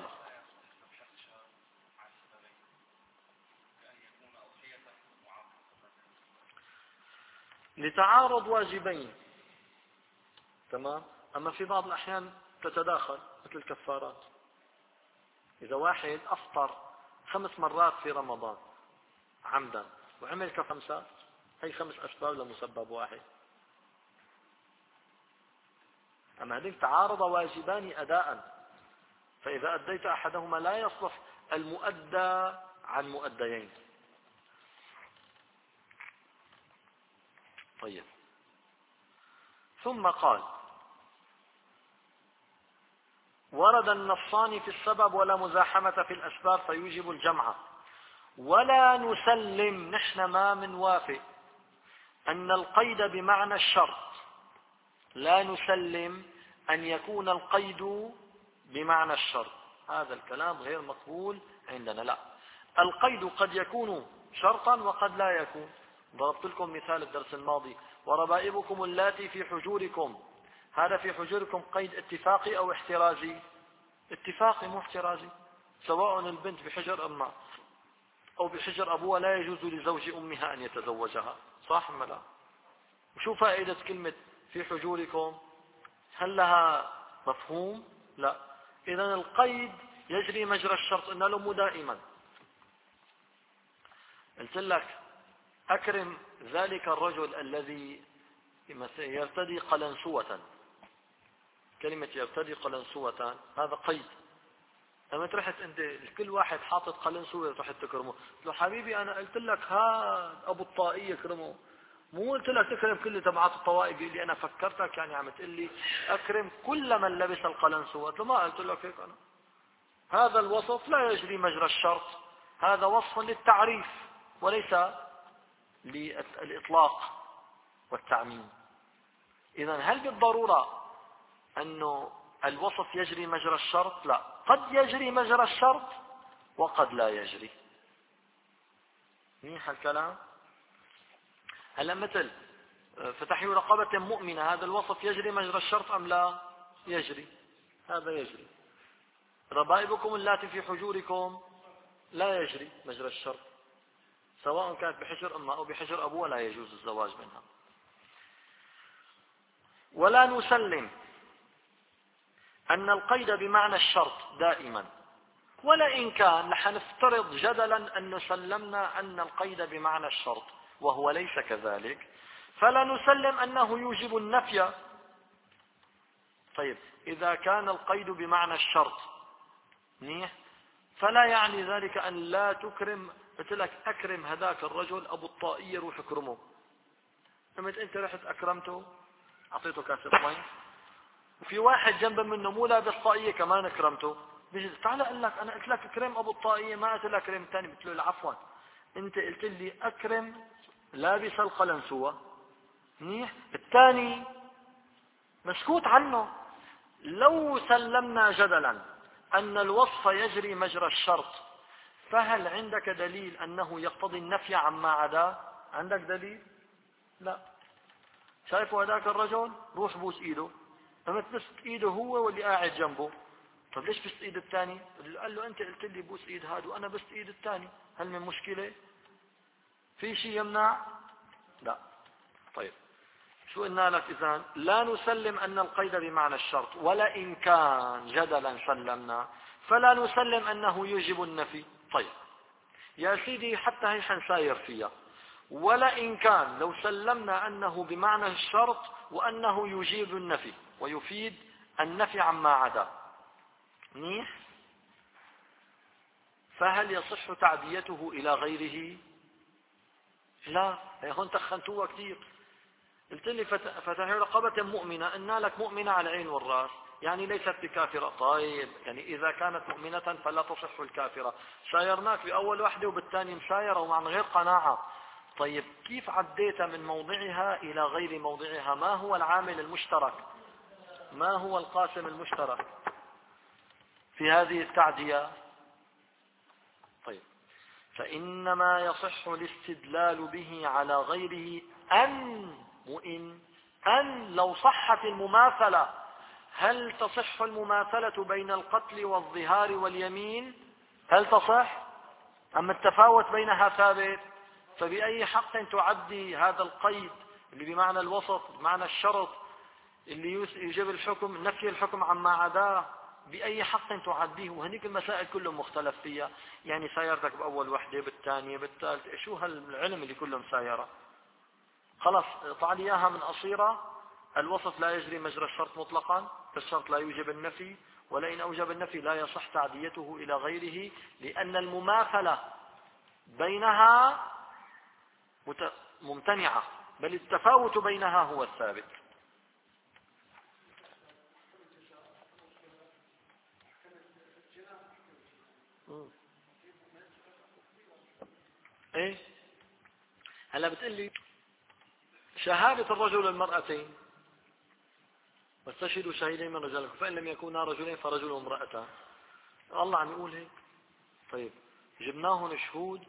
لتعارض واجبين. تمام. أما في بعض الأحيان تتداخل مثل الكفارات. إذا واحد أفطر خمس مرات في رمضان عمدا وعمل كخمسات، هي خمس أسباب لمسبب واحد. أما هذين تعارض واجبان أداء، فإذا أديت أحدهما لا يصلح المؤدى عن مؤديين. طيب، ثم قال ورد النصان في السبب ولا مزاحمة في الأسباب فيوجب الجمع. ولا نسلم، نحن ما من وافق أن القيد بمعنى الشرط، لا نسلم أن يكون القيد بمعنى الشرط. هذا الكلام غير مقبول عندنا. لا، القيد قد يكون شرطا وقد لا يكون. ضربت لكم مثال الدرس الماضي: وربائبكم اللاتي في حجوركم. هذا في حجوركم قيد اتفاقي أو احترازي؟ اتفاقي مو احترازي. سواء البنت بحجر أمها أو بحجر أبوها لا يجوز لزوج أمها أن يتزوجها، صح ولا لا؟ وشو فائدة كلمة في حجوركم؟ هل لها مفهوم؟ لا. إذن القيد يجري مجرى الشرط، إن له مو دائما. قلت لك أكرم ذلك الرجل الذي يرتدي قلنسوة. كلمة يرتدي قلنسوة هذا قيد. لما رحت انت كل واحد حاطط قلنسوة رحت تكرمه، قلت له حبيبي انا قلت لك ها ابو الطائي يكرمه، مو قلت لك تكرم كل تبعات الطوائف اللي انا فكرتك يعني عم تقول لي اكرم كل من لبس القلنسوة. قلت له ما قلت لك هيك انا. هذا الوصف لا يجري مجرى الشرط، هذا وصف للتعريف وليس للإطلاق والتعميم. إذن هل بالضرورة أنه الوصف يجري مجرى الشرط؟ لا، قد يجري مجرى الشرط وقد لا يجري. منيح الكلام. هلا مثل فتحوا رقبة مؤمنة، هذا الوصف يجري مجرى الشرط أم لا؟ يجري، هذا يجري. ربائبكم اللاتي في حجوركم لا يجري مجرى الشرط، سواء كانت بحجر أمها أو بحجر أبوها لا يجوز الزواج منها. ولا نسلم أن القيد بمعنى الشرط دائما، ولئن كان لحنفترض جدلا أن سلمنا أن القيد بمعنى الشرط وهو ليس كذلك، فلا نسلم أنه يوجب النفي. طيب إذا كان القيد بمعنى الشرط منيح، فلا يعني ذلك أن لا تكرم. قلت لك أكرم هذاك الرجل أبو الطائي روح اكرمه، لما أنت رحت أكرمته أعطيته كاسة مي، وفي واحد جنب منه مو لابس طاقية كمان اكرمته، بيجي تعال اقول لك انا قلت لك اكرم ابو الطاقية، ما قلت لك اكرم الثاني. قلت له عفوا انت قلت لي اكرم لابس القلنسوة، منيح، الثاني مسكوت عنه. لو سلمنا جدلا ان الوصف يجري مجرى الشرط، فهل عندك دليل انه يقتضي النفي عما عدا؟ عندك دليل؟ لا. شايفوا هذاك الرجل روح بوس ايده، لما تبس ايده هو واللي قاعد جنبه. طب ليش بس ايد الثاني؟ قال له انت قلت لي بوس ايد هذا وانا بس ايد الثاني، هل من مشكلة؟ في شيء يمنع؟ لا. طيب شو قلنا لك؟ اذا لا نسلم ان القيد بمعنى الشرط، ولئن كان جدلا سلمنا، فلا نسلم انه يوجب النفي. طيب يا سيدي حتى هي حنساير فيها. ولئن كان لو سلمنا انه بمعنى الشرط وانه يجيب النفي ويفيد النفي عما عدا، منيح، فهل يصح تعديته الى غيره؟ لا. هون تخنتوها كثير. قلت لي فتحوا رقبة مؤمنة، قلنا لك مؤمنة على العين والراس، يعني ليست بكافرة. طيب يعني إذا كانت مؤمنة فلا تصح الكافرة. سايرناك بأول وحدة وبالثاني مسايرة ومع غير قناعة. طيب كيف عديت من موضعها إلى غير موضعها؟ ما هو العامل المشترك؟ ما هو القاسم المشترك في هذه التعدية؟ طيب فإنما يصح الاستدلال به على غيره أن وإن أن لو صحت المماثلة. هل تصح المماثلة بين القتل والظهار واليمين؟ هل تصح؟ أما التفاوت بينها ثابت، فبأي حق تعدي هذا القيد اللي بمعنى الوسط بمعنى الشرط اللي يجب الحكم نفي الحكم عما عداه، بأي حق تعديه؟ وهنيك المسائل كلهم مختلف فيها. يعني سايرتك بأول وحدة بالثانية بالثالثة، شو هالعلم اللي كله مسايرة؟ خلاص اطلع لي اياها من قصيرة. الوصف لا يجري مجرى الشرط مطلقا، فالشرط لا يوجب النفي، ولئن أوجب النفي لا يصح تعديته إلى غيره، لأن المماثلة بينها ممتنعة، بل التفاوت بينها هو الثابت. ايه هلا بتقول لي شهادة الرجل المرأتين، واستشهدوا شهيدين من رجالكم فإن لم يكونا رجلين فرجل وامرأتان. الله عم يقول هيك. طيب جبناهم شهود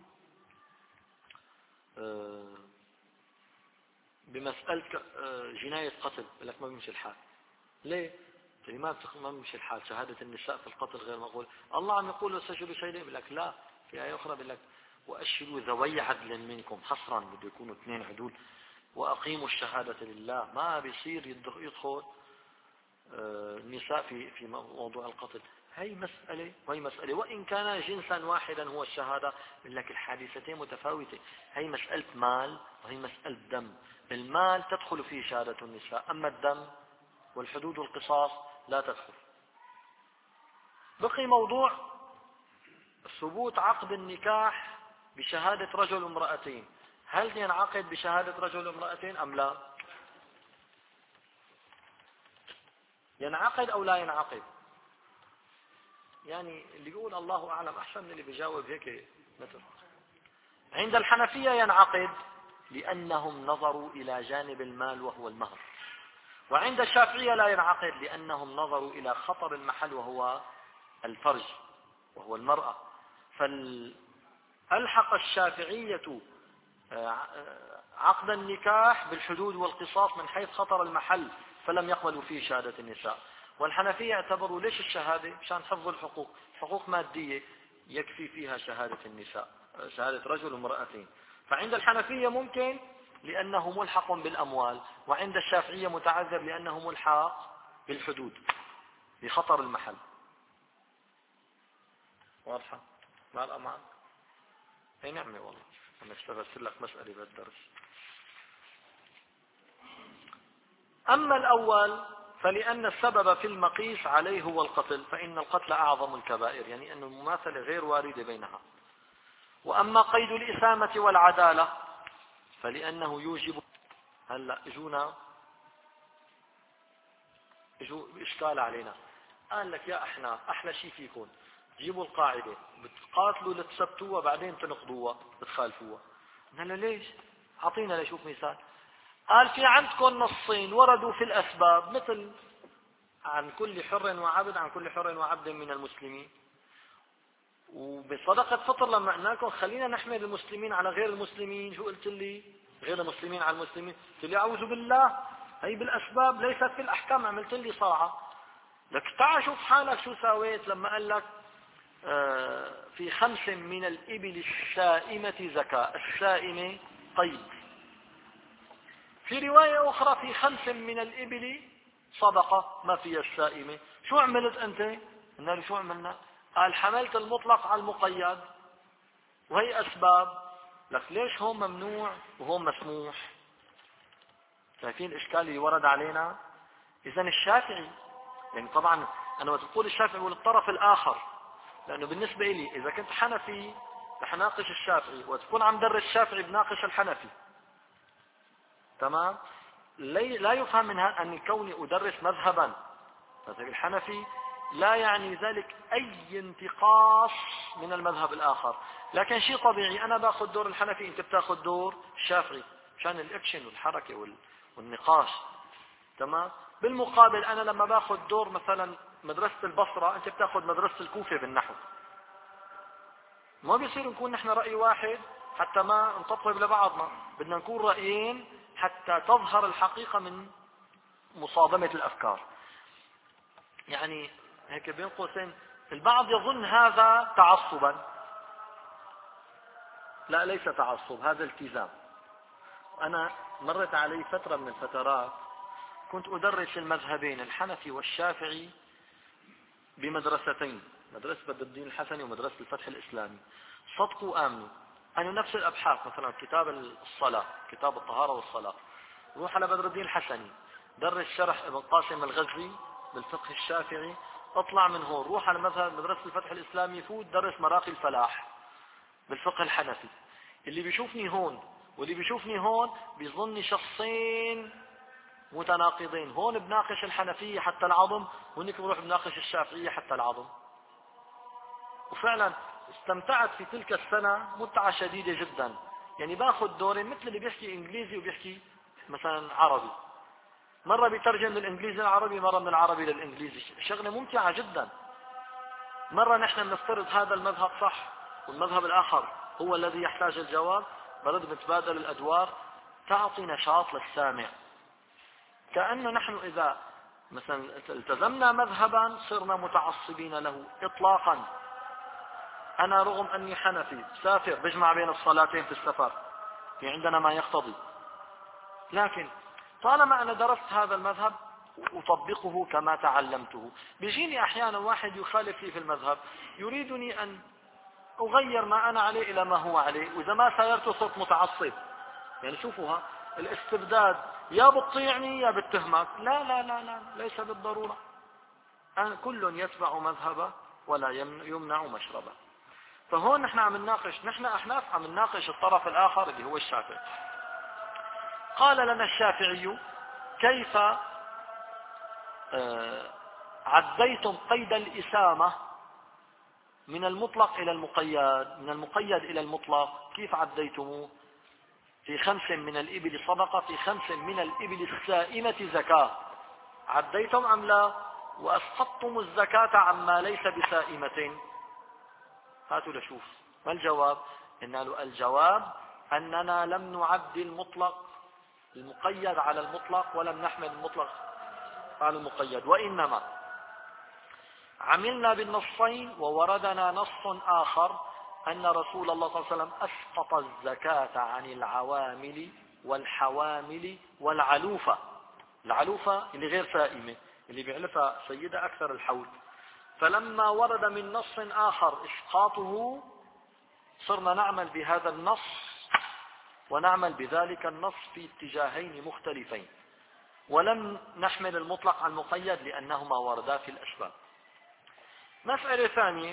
بمسألة جناية قتل، لك ما بيمشي الحال. ليه؟ يعني ما ما بيمشي الحال، شهادة النساء في القتل غير مقبول. الله عم يقول استشهدوا شهيدين، بيقول لك لا، في آية أخرى بيقول لك وأشهدوا ذوي عدل منكم، حصرا بده يكونوا اثنين عدول، وأقيموا الشهادة لله. ما بيصير يدخل النساء في في موضوع القتل. هي مسألة وهي مسألة، وإن كان جنسا واحدا هو الشهادة، لكن الحادثتين متفاوتة. هي مسألة مال وهي مسألة دم. المال تدخل فيه شهادة النساء، أما الدم والحدود والقصاص لا تدخل. بقي موضوع ثبوت عقد النكاح بشهادة رجل وامرأتين. هل ينعقد بشهادة رجل وامرأتين أم لا؟ ينعقد أو لا ينعقد؟ يعني اللي يقول الله أعلم أحسن من اللي بيجاوب هيك مثل. عند الحنفية ينعقد لأنهم نظروا إلى جانب المال وهو المهر، وعند الشافعية لا ينعقد لأنهم نظروا إلى خطر المحل وهو الفرج وهو المرأة. فالحق الشافعية عقد النكاح بالحدود والقصاص من حيث خطر المحل، فلم يقبلوا فيه شهادة النساء. والحنفية اعتبروا ليش الشهادة؟ مشان حفظ الحقوق، حقوق مادية يكفي فيها شهادة النساء، شهادة رجل وامرأتين. فعند الحنفية ممكن لأنه ملحق بالأموال، وعند الشافعية متعذر لأنه ملحق بالحدود بخطر المحل. واضحة؟ مع الأمان؟ أي نعمة والله، أنا اشتغلت لك مسألة بالدرس. أما الأول فلأن السبب في المقيس عليه هو القتل، فإن القتل أعظم الكبائر، يعني أن المماثلة غير واردة بينها. وأما قيد الإسامة والعدالة فلأنه يوجب. هلا اجونا اجوا إشكال علينا، قال لك يا احنا أحلى شيء فيكم جيبوا القاعدة بتقاتلوا لتثبتوها بعدين تنقضوها بتخالفوها. قلنا ليش؟ أعطينا لشوف مثال. قال في عندكم نصين وردوا في الأسباب، مثل عن كل حر وعبد عن كل حر وعبد من المسلمين، وبصدقة فطر لما قلنا لكم خلينا نحمل المسلمين على غير المسلمين، شو قلت لي؟ غير المسلمين على المسلمين. قلت لي أعوذ بالله، هي بالأسباب ليست في الأحكام. عملت لي صاعة. لك تعال شوف حالك شو سويت لما قال لك آه في خمس من الإبل السائمة زكاة. السائمة طيب. في رواية أخرى في خمس من الإبل صدقة ما فيها السائمة. شو عملت أنت؟ قلنا له شو عملنا؟ قال حملت المطلق على المقيد، وهي أسباب. لك ليش هون ممنوع وهون مسموح؟ شايفين الإشكال اللي ورد علينا؟ إذن الشافعي، يعني طبعا أنا بقول الشافعي والطرف الآخر، لأنه بالنسبة لي إذا كنت حنفي رح ناقش الشافعي، وتكون عم درس الشافعي بناقش الحنفي. تمام؟ لا يفهم من هذا أن كوني أدرس مذهبا مذهب الحنفي لا يعني ذلك أي انتقاص من المذهب الآخر، لكن شيء طبيعي أنا باخذ دور الحنفي أنت بتاخذ دور الشافعي مشان الأكشن والحركة والنقاش. تمام؟ بالمقابل أنا لما باخذ دور مثلا مدرسة البصرة أنت بتاخذ مدرسة الكوفة بالنحو، ما بيصير نكون نحن رأي واحد حتى ما نطبطب لبعضنا، بدنا نكون رأيين حتى تظهر الحقيقة من مصادمة الأفكار. يعني هيك بين قوسين البعض يظن هذا تعصبا، لا ليس تعصب، هذا التزام. أنا مرت علي فترة من الفترات كنت أدرس المذهبين الحنفي والشافعي بمدرستين، مدرسة بدر الدين الحسني ومدرسة الفتح الإسلامي. صدقوا آمنوا أنه نفس الأبحاث، مثلا كتاب الصلاة كتاب الطهارة والصلاة، روح على بدر الدين الحسني درس شرح ابن قاسم الغزي بالفقه الشافعي، اطلع من هون روح على مذهب مدرسة الفتح الإسلامي فوت درس مراقي الفلاح بالفقه الحنفي. اللي بيشوفني هون واللي بيشوفني هون بيظني شخصين متناقضين، هون بناقش الحنفية حتى العظم وهناك بروح بناقش الشافعية حتى العظم. وفعلا استمتعت في تلك السنة متعة شديدة جدا، يعني باخذ دورين مثل اللي بيحكي انجليزي وبيحكي مثلا عربي، مرة بيترجم من الإنجليزي للعربي، مرة من العربي للإنجليزي، شغلة ممتعة جدا. مرة نحن بنفترض هذا المذهب صح والمذهب الآخر هو الذي يحتاج الجواب، برد بتبادل الأدوار، تعطي نشاط للسامع. كأنه نحن إذا مثلا التزمنا مذهبا صرنا متعصبين له إطلاقا. أنا رغم أني حنفي سافر بجمع بين الصلاتين في السفر، في عندنا ما يقتضي، لكن طالما أنا درست هذا المذهب أطبقه كما تعلمته. بيجيني أحيانا واحد يخالف لي في المذهب، يريدني أن أغير ما أنا عليه إلى ما هو عليه، وإذا ما سايرته صرت متعصب. يعني شوفوها الاستبداد، يا بتطيعني يا بتهمك. لا لا لا لا، ليس بالضرورة. أن كل يتبع مذهبه ولا يمنع مشربه. فهون نحن عم نناقش، نحن أحناف عم نناقش الطرف الآخر اللي هو الشافعي. قال لنا الشافعي: كيف عديتم قيد الإسامة من المطلق إلى المقيد، من المقيد إلى المطلق، كيف عديتموه؟ في خمس من الإبل صدقة، في خمس من الإبل السائمة زكاة، عديتم أم لا؟ وأسقطتم الزكاة عما ليس بسائمة. هاتوا لشوف ما الجواب. إن الجواب أننا لم نعد المطلق المقيد على المطلق، ولم نحمل المطلق على المقيد، وإنما عملنا بالنصين، ووردنا نص آخر أن رسول الله صلى الله عليه وسلم أسقط الزكاة عن العوامل والحوامل والعلوفة. العلوفة اللي غير سائمة، اللي بيعلفها سيدة أكثر الحول. فلما ورد من نص آخر إسقاطه صرنا نعمل بهذا النص ونعمل بذلك النص في اتجاهين مختلفين، ولم نحمل المطلق على المقيد لأنهما وردا في الأسباب. مسألة ثانية،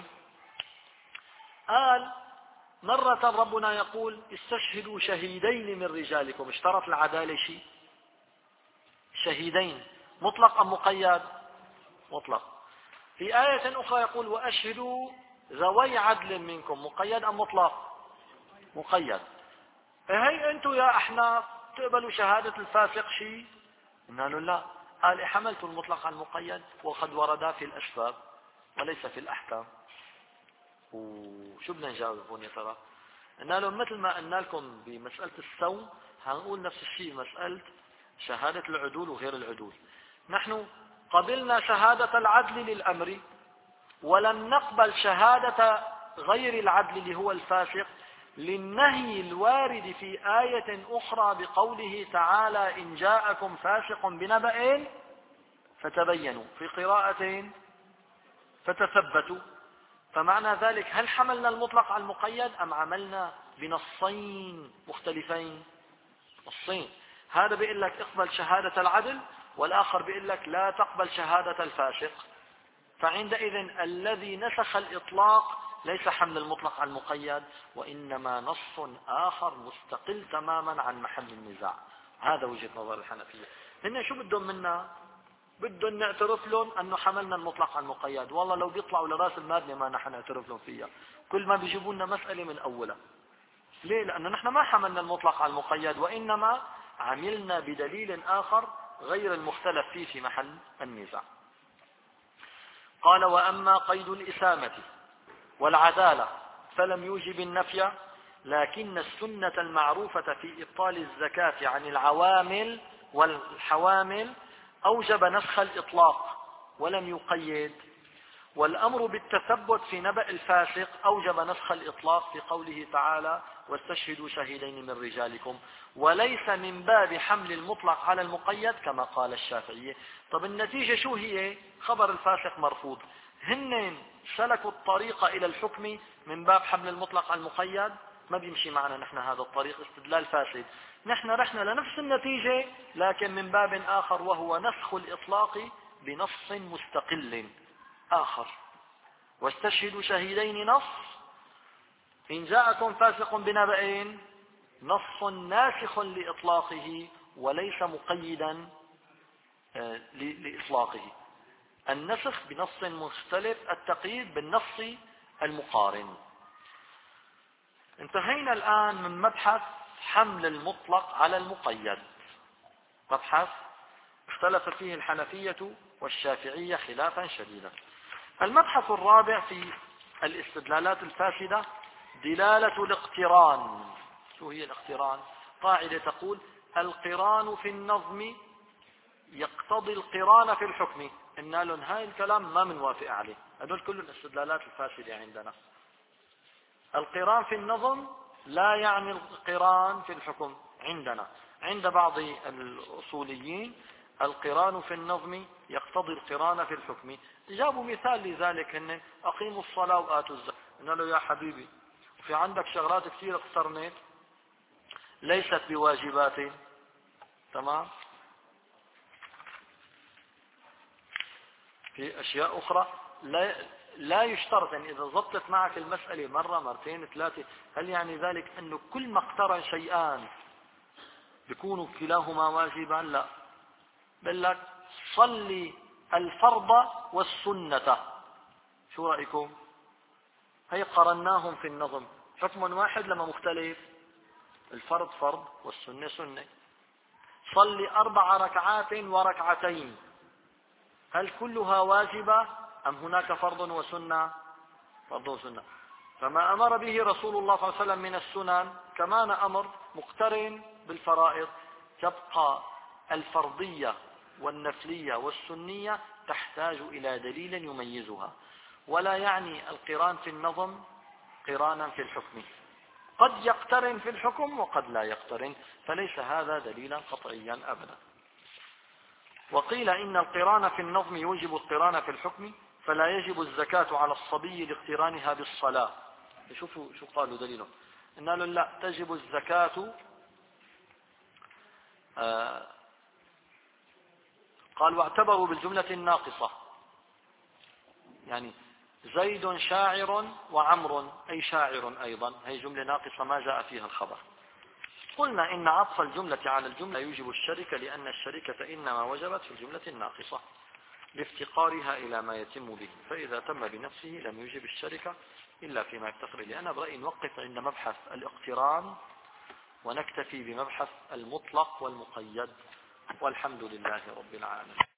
قال مرة ربنا يقول: استشهدوا شهيدين من رجالكم. اشترط العدالة شيء، شهيدين، مطلق أم مقيد؟ مطلق. في آية أخرى يقول: وأشهدوا ذوي عدل منكم. مقيد أم مطلق؟ مقيد. هي أنتم يا أحناف تقبلوا شهادة الفاسق شيء؟ قلنا له لا. قال: حملت المطلق على المقيد وقد وردا في الأسباب وليس في الأحكام. وشو بدنا نجاوب هون يا ترى؟ قلنا لهم مثل ما قلنا لكم بمسألة السوم، هنقول نفس الشيء مسألة شهادة العدول وغير العدول. نحن قبلنا شهادة العدل للأمر، ولم نقبل شهادة غير العدل اللي هو الفاسق للنهي الوارد في آية أخرى بقوله تعالى: إن جاءكم فاسق بنبأ فتبينوا، في قراءتين فتثبتوا. فمعنى ذلك هل حملنا المطلق على المقيد أم عملنا بنصين مختلفين؟ نصين، هذا بيقول لك اقبل شهادة العدل، والآخر بيقول لك لا تقبل شهادة الفاسق. فعندئذ الذي نسخ الإطلاق ليس حمل المطلق على المقيد، وإنما نص آخر مستقل تماما عن محل النزاع. هذا وجهة نظر الحنفية. هن شو بدهم منا؟ بدهم نعترف لهم أنه حملنا المطلق على المقيد. والله لو بيطلعوا لراس المادة ما نحن نعترف لهم فيها، كل ما بيجيبوا لنا مسألة من أولها. ليه؟ لأنه نحن ما حملنا المطلق على المقيد، وإنما عملنا بدليل آخر غير المختلف فيه في محل النزاع. قال: وأما قيد الإسامة والعدالة فلم يوجب النفي، لكن السنة المعروفة في إبطال الزكاة عن العوامل والحوامل أوجب نسخ الإطلاق ولم يقيد، والأمر بالتثبت في نبأ الفاسق أوجب نسخ الإطلاق في قوله تعالى: واستشهدوا شهيدين من رجالكم، وليس من باب حمل المطلق على المقيد كما قال الشافعي. طب النتيجة شو هي؟ خبر الفاسق مرفوض. هن سلكوا الطريق إلى الحكم من باب حمل المطلق على المقيد، ما بيمشي معنا نحن هذا الطريق، استدلال فاسد. نحن رحنا لنفس النتيجة لكن من باب آخر، وهو نسخ الإطلاق بنص مستقل آخر. واستشهدوا شهيدين نص، إن جاءكم فاسق بنبأ نص ناسخ لإطلاقه وليس مقيدا لإطلاقه. النسخ بنص مختلف، التقييد بالنص المقارن. انتهينا الآن من مبحث حمل المطلق على المقيد. مبحث اختلف فيه الحنفية والشافعية خلافا شديدا. المبحث الرابع في الاستدلالات الفاسدة دلالة الاقتران. شو هي الاقتران؟ قاعدة تقول القران في النظم يقتضي القران في الحكم. إن لهم هاي الكلام ما منوافق عليه. هذول كل الاستدلالات الفاسدة عندنا. القران في النظم لا يعني القران في الحكم عندنا. عند بعض الأصوليين القران في النظم يقتضي القران في الحكم. جابوا مثال لذلك هن أقيموا الصلاة وآتوا الزكاة. قلنا له يا حبيبي في عندك شغلات كثير اقترنت ليست بواجبات، تمام، في أشياء أخرى لا لا يشترط. يعني إذا ضبطت معك المسألة مرة مرتين ثلاثة هل يعني ذلك أنه كل ما اقترن شيئان بيكونوا كلاهما واجبا؟ لا. بل لك صلي الفرض والسنة. شو رأيكم؟ هي قرناهم في النظم حكم واحد لما مختلف. الفرض فرض والسنة سنة. صلي أربع ركعات وركعتين هل كلها واجبة أم هناك فرض وسنة؟ فرض وسنة. فما أمر به رسول الله صلى الله عليه وسلم من السنن كمان أمر مقترن بالفرائض. تبقى الفرضية والنفلية والسنية تحتاج إلى دليل يميزها. ولا يعني القران في النظم قرانا في الحكم. قد يقترن في الحكم وقد لا يقترن، فليس هذا دليلا قطعيا أبدا. وقيل إن القران في النظم يوجب القران في الحكم فلا يجب الزكاة على الصبي لاقترانها بالصلاة. شوفوا شو قالوا دليلهم. إن قالوا لا تجب الزكاة. آه قال واعتبروا بالجملة الناقصة. يعني زيد شاعر وعمر أي شاعر أيضا، هي جملة ناقصة ما جاء فيها الخبر. قلنا إن عطف الجملة على الجملة يوجب الشركة لأن الشركة إنما وجبت في الجملة الناقصة لافتقارها إلى ما يتم به، فإذا تم بنفسه لم يوجب الشركة إلا فيما يفتقر إليه. أنا برأيي نوقف عند مبحث الاقتران ونكتفي بمبحث المطلق والمقيد، والحمد لله رب العالمين.